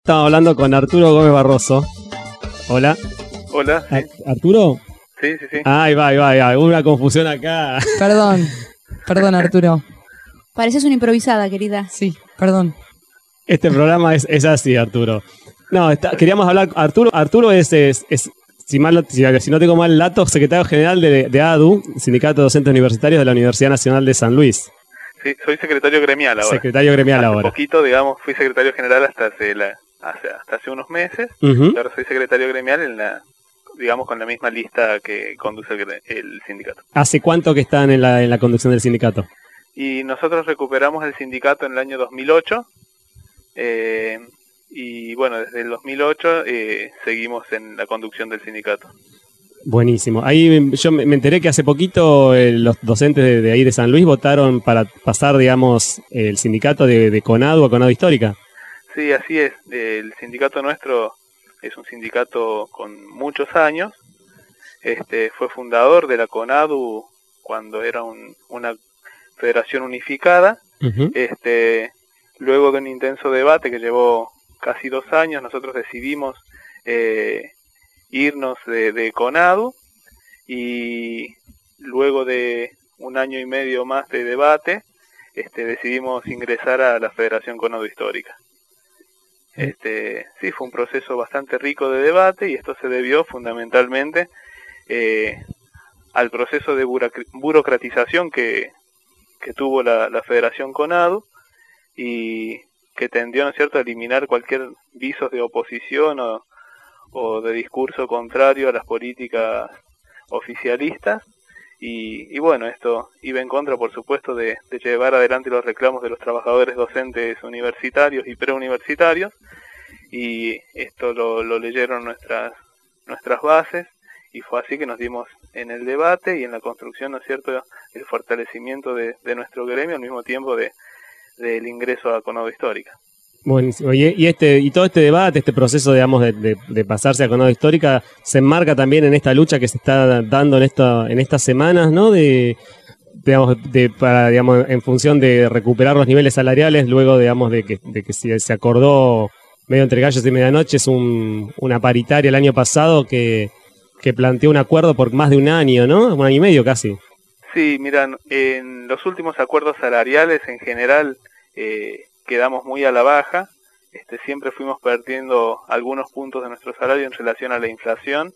Estamos hablando con Arturo Gómez Barroso. Hola. Hola. Sí. ¿Arturo? Sí. Ahí va. Una confusión acá. Perdón, Arturo. Pareces una improvisada, querida. Sí, perdón. Este programa es así, Arturo. No, queríamos hablar. Arturo es si no tengo mal el dato, secretario general de ADU, Sindicato de Docentes Universitarios de la Universidad Nacional de San Luis. Sí, soy secretario gremial ahora. Hace poquito, digamos, fui secretario general hasta hace unos meses. Uh-huh. Ahora soy secretario gremial digamos, con la misma lista que conduce el sindicato. ¿Hace cuánto que están en la conducción del sindicato? Y nosotros recuperamos el sindicato en el año 2008. Y bueno, desde el 2008 seguimos en la conducción del sindicato. Buenísimo. Ahí yo me enteré que hace poquito los docentes de ahí de San Luis votaron para pasar, digamos, el sindicato de CONADU a CONADU Histórica. Sí, así es. El sindicato nuestro es un sindicato con muchos años. Fue fundador de la CONADU cuando era una federación unificada. Uh-huh. Luego de un intenso debate que llevó casi 2 años, nosotros decidimos irnos de CONADU, y luego de 1 año y medio más de debate, decidimos ingresar a la Federación CONADU Histórica. Sí, fue un proceso bastante rico de debate, y esto se debió fundamentalmente al proceso de burocratización que tuvo la Federación CONADU, y que tendió, ¿no es cierto?, a eliminar cualquier visos de oposición o de discurso contrario a las políticas oficialistas, y bueno, esto iba en contra, por supuesto, de llevar adelante los reclamos de los trabajadores docentes universitarios y preuniversitarios, y esto lo leyeron nuestras bases, y fue así que nos dimos en el debate y en la construcción, ¿no es cierto?, el fortalecimiento de nuestro gremio, al mismo tiempo del ingreso a CONADU Histórica. Buenísimo. Y todo este debate, este proceso, digamos, de pasarse a CONADU Histórica, se enmarca también en esta lucha que se está dando en estas semanas, ¿no? Digamos, en función de recuperar los niveles salariales, luego, digamos, de que se acordó medio entre gallos y medianoche, una paritaria el año pasado que planteó un acuerdo por más de 1 año, ¿no? 1 año y medio casi. Sí, miran, en los últimos acuerdos salariales en general quedamos muy a la baja. Siempre fuimos perdiendo algunos puntos de nuestro salario en relación a la inflación,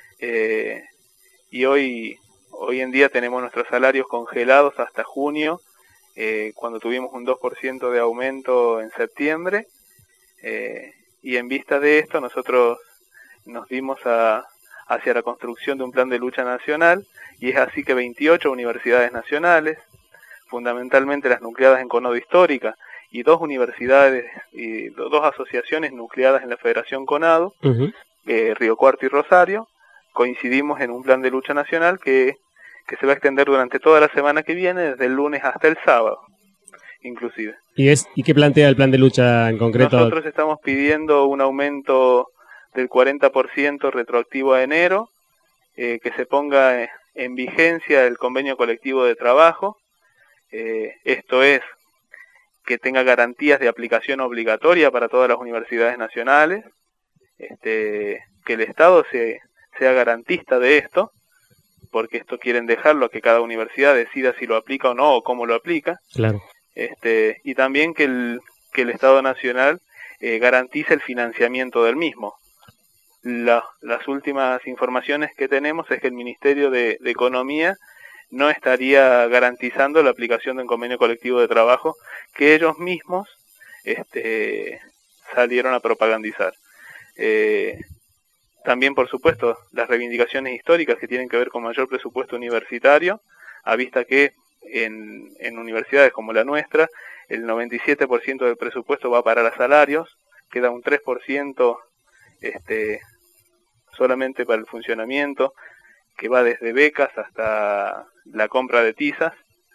y hoy en día tenemos nuestros salarios congelados hasta junio, cuando tuvimos un 2% de aumento en septiembre, y en vista de esto nosotros nos dimos hacia la construcción de un plan de lucha nacional, y es así que 28 universidades nacionales, fundamentalmente las nucleadas en CONADU Histórica, y 2 universidades y 2 asociaciones nucleadas en la Federación CONADU, uh-huh, Río Cuarto y Rosario, coincidimos en un plan de lucha nacional que se va a extender durante toda la semana que viene, desde el lunes hasta el sábado, inclusive. ¿Y qué plantea el plan de lucha en concreto? Nosotros estamos pidiendo un aumento del 40% retroactivo a enero, que se ponga en vigencia el convenio colectivo de trabajo, esto es, que tenga garantías de aplicación obligatoria para todas las universidades nacionales, que el Estado sea garantista de esto, porque esto quieren dejarlo a que cada universidad decida si lo aplica o no, o cómo lo aplica. Claro. Y también que el Estado Nacional garantice el financiamiento del mismo. Las últimas informaciones que tenemos es que el Ministerio de Economía no estaría garantizando la aplicación de un convenio colectivo de trabajo que ellos mismos salieron a propagandizar. También, por supuesto, las reivindicaciones históricas que tienen que ver con mayor presupuesto universitario, a vista que en universidades como la nuestra, el 97% del presupuesto va para los salarios, queda un 3% solamente para el funcionamiento, que va desde becas hasta la compra de tizas,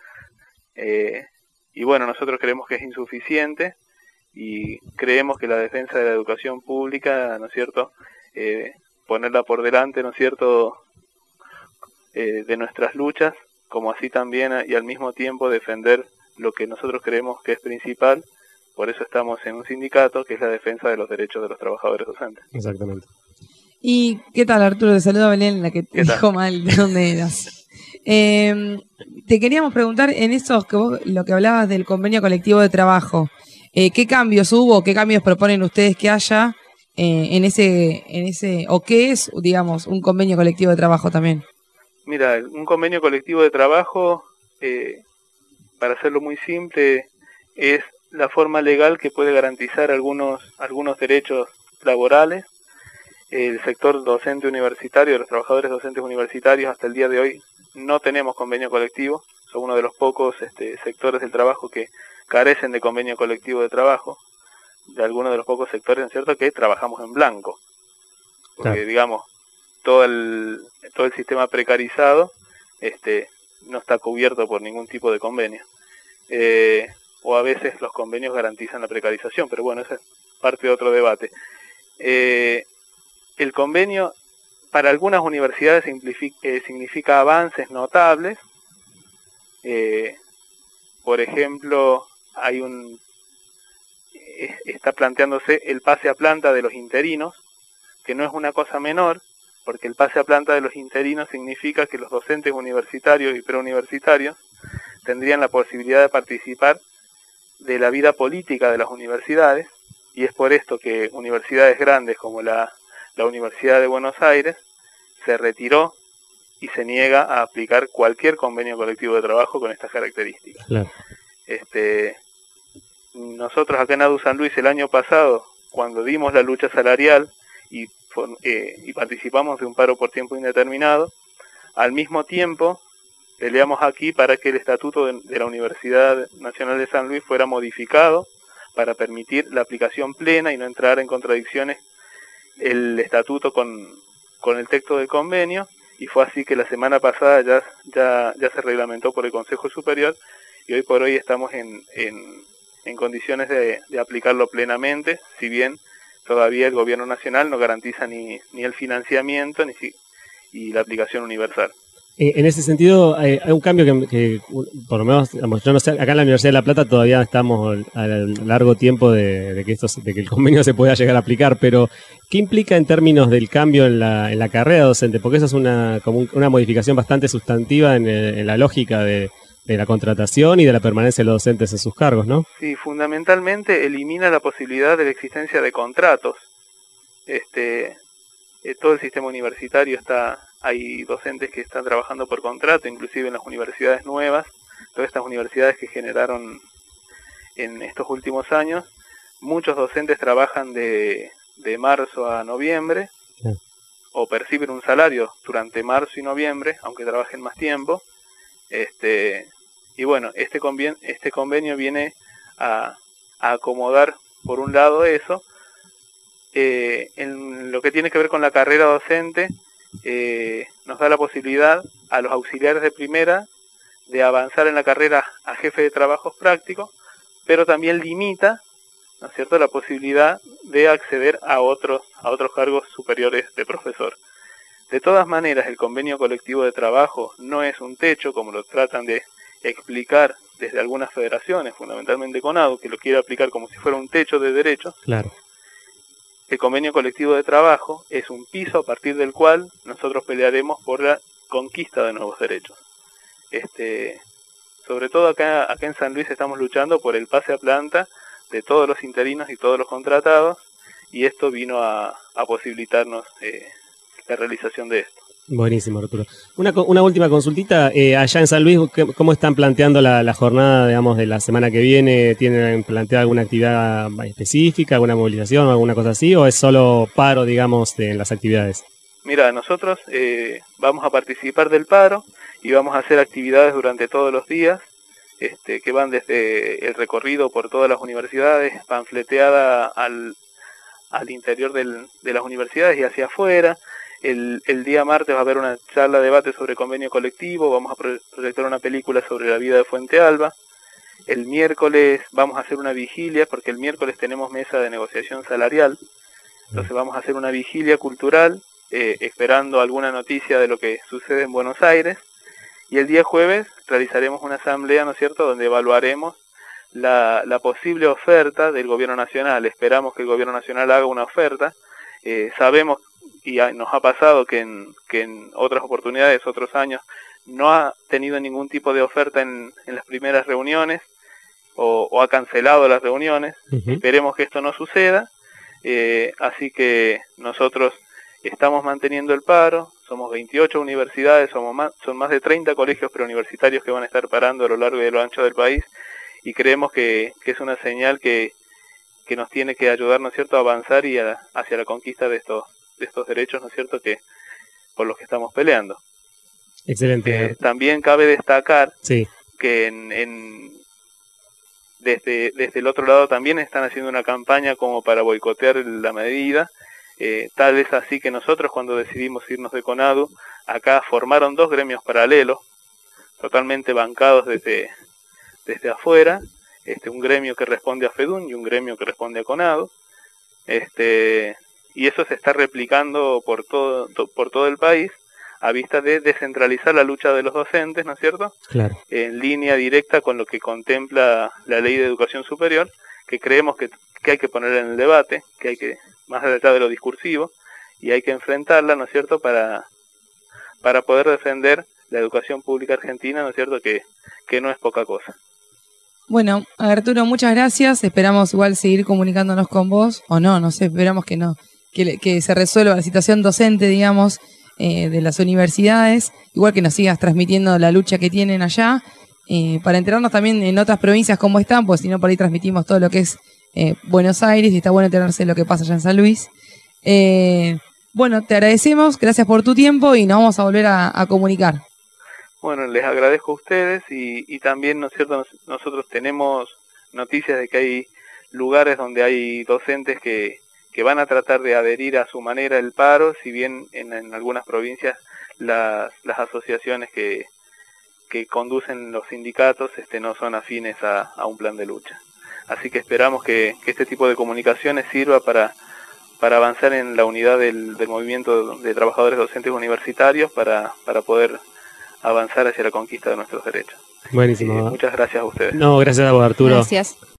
y bueno, nosotros creemos que es insuficiente, y creemos que la defensa de la educación pública, ¿no es cierto?, ponerla por delante, ¿no es cierto?, de nuestras luchas, como así también y al mismo tiempo defender lo que nosotros creemos que es principal, por eso estamos en un sindicato que es la defensa de los derechos de los trabajadores docentes. Exactamente. ¿Y qué tal, Arturo? Te saluda Belén, la que te ¿Qué tal? dijo mal de dónde eras. Te queríamos preguntar en eso que vos, lo que hablabas del convenio colectivo de trabajo, ¿qué cambios hubo, qué cambios proponen ustedes que haya en ese, o qué es, digamos, un convenio colectivo de trabajo también? Mira, un convenio colectivo de trabajo, para hacerlo muy simple, es la forma legal que puede garantizar algunos derechos laborales. El sector docente universitario, los trabajadores docentes universitarios, hasta el día de hoy no tenemos convenio colectivo. Son uno de los pocos sectores del trabajo que carecen de convenio colectivo de trabajo. De algunos de los pocos sectores, ¿no es cierto?, que trabajamos en blanco. Porque, Claro, digamos, todo el sistema precarizado no está cubierto por ningún tipo de convenio. O a veces los convenios garantizan la precarización, pero bueno, esa es parte de otro debate. El convenio para algunas universidades significa avances notables. Por ejemplo, está planteándose el pase a planta de los interinos, que no es una cosa menor, porque el pase a planta de los interinos significa que los docentes universitarios y preuniversitarios tendrían la posibilidad de participar de la vida política de las universidades, y es por esto que universidades grandes como la Universidad de Buenos Aires se retiró y se niega a aplicar cualquier convenio colectivo de trabajo con estas características. claro. Nosotros acá en ADU San Luis el año pasado, cuando dimos la lucha salarial y participamos de un paro por tiempo indeterminado, al mismo tiempo peleamos aquí para que el estatuto de la Universidad Nacional de San Luis fuera modificado para permitir la aplicación plena y no entrar en contradicciones el estatuto con el texto del convenio, y fue así que la semana pasada ya se reglamentó por el Consejo Superior, y hoy por hoy estamos en condiciones de aplicarlo plenamente, si bien todavía el gobierno nacional no garantiza ni el financiamiento y la aplicación universal. En ese sentido, hay un cambio que por lo menos, digamos, yo no sé, acá en la Universidad de La Plata todavía estamos a largo tiempo de que el convenio se pueda llegar a aplicar, pero ¿qué implica en términos del cambio en la carrera docente? Porque eso es como una modificación bastante sustantiva en la lógica de la contratación y de la permanencia de los docentes en sus cargos, ¿no? Sí, fundamentalmente elimina la posibilidad de la existencia de contratos. Todo el sistema universitario hay docentes que están trabajando por contrato, inclusive en las universidades nuevas, todas estas universidades que generaron en estos últimos años, muchos docentes trabajan de marzo a noviembre, Sí. o perciben un salario durante marzo y noviembre, aunque trabajen más tiempo. Y bueno, este convenio viene a acomodar por un lado eso. En lo que tiene que ver con la carrera docente, nos da la posibilidad a los auxiliares de primera de avanzar en la carrera a jefe de trabajos prácticos, pero también limita, ¿no es cierto?, la posibilidad de acceder a otros cargos superiores de profesor. De todas maneras, el convenio colectivo de trabajo no es un techo, como lo tratan de explicar desde algunas federaciones, fundamentalmente CONADU, que lo quiere aplicar como si fuera un techo de derechos. Claro. El convenio colectivo de trabajo es un piso a partir del cual nosotros pelearemos por la conquista de nuevos derechos. Sobre todo acá en San Luis estamos luchando por el pase a planta de todos los interinos y todos los contratados, y esto vino a posibilitarnos la realización de esto. Buenísimo, Arturo. Una última consultita. Allá en San Luis, ¿cómo están planteando la jornada, digamos, de la semana que viene? ¿Tienen planteado alguna actividad específica, alguna movilización o alguna cosa así? ¿O es solo paro, digamos, en las actividades? Mira, nosotros vamos a participar del paro y vamos a hacer actividades durante todos los días, que van desde el recorrido por todas las universidades, panfleteada al interior de las universidades y hacia afuera. El día martes va a haber una charla, debate sobre convenio colectivo, vamos a proyectar una película sobre la vida de Fuente Alba. El miércoles vamos a hacer una vigilia, porque el miércoles tenemos mesa de negociación salarial, entonces vamos a hacer una vigilia cultural, esperando alguna noticia de lo que sucede en Buenos Aires, y el día jueves realizaremos una asamblea, ¿no es cierto?, donde evaluaremos la posible oferta del gobierno nacional. Esperamos que el gobierno nacional haga una oferta. Sabemos, y nos ha pasado que en otras oportunidades, otros años, no ha tenido ningún tipo de oferta en las primeras reuniones o ha cancelado las reuniones. Esperemos que esto no suceda. Así que nosotros estamos manteniendo el paro. Somos 28 universidades, son más de 30 colegios preuniversitarios que van a estar parando a lo largo y a lo ancho del país, y creemos que es una señal que nos tiene que ayudar, ¿no es cierto?, a avanzar y hacia la conquista de estos derechos, ¿no es cierto?, que por los que estamos peleando. Excelente. También cabe destacar sí. que desde el otro lado también están haciendo una campaña como para boicotear la medida. Tal vez así que nosotros, cuando decidimos irnos de CONADU, acá formaron 2 gremios paralelos, totalmente bancados desde afuera, un gremio que responde a FEDUN y un gremio que responde a CONADU, y eso se está replicando por todo el país, a vista de descentralizar la lucha de los docentes, ¿no es cierto? Claro. En línea directa con lo que contempla la Ley de Educación Superior, que creemos que hay que poner en el debate, que hay que, más allá de lo discursivo, y hay que enfrentarla, ¿no es cierto?, para poder defender la educación pública argentina, ¿no es cierto?, que no es poca cosa. Bueno, Arturo, muchas gracias. Esperamos igual seguir comunicándonos con vos, o no sé, esperamos que no, que se resuelva la situación docente, digamos, de las universidades, igual que nos sigas transmitiendo la lucha que tienen allá, para enterarnos también en otras provincias cómo están, pues si no por ahí transmitimos todo lo que es Buenos Aires, y está bueno enterarse de lo que pasa allá en San Luis. Bueno, te agradecemos, gracias por tu tiempo y nos vamos a volver a comunicar. Bueno, les agradezco a ustedes y también, ¿no es cierto?, nosotros tenemos noticias de que hay lugares donde hay docentes que van a tratar de adherir a su manera el paro, si bien en algunas provincias las asociaciones que conducen los sindicatos no son afines a un plan de lucha. Así que esperamos que este tipo de comunicaciones sirva para avanzar en la unidad del movimiento de trabajadores docentes universitarios para poder avanzar hacia la conquista de nuestros derechos. Buenísimo. Muchas gracias a ustedes. No, gracias a vos, Arturo. Gracias.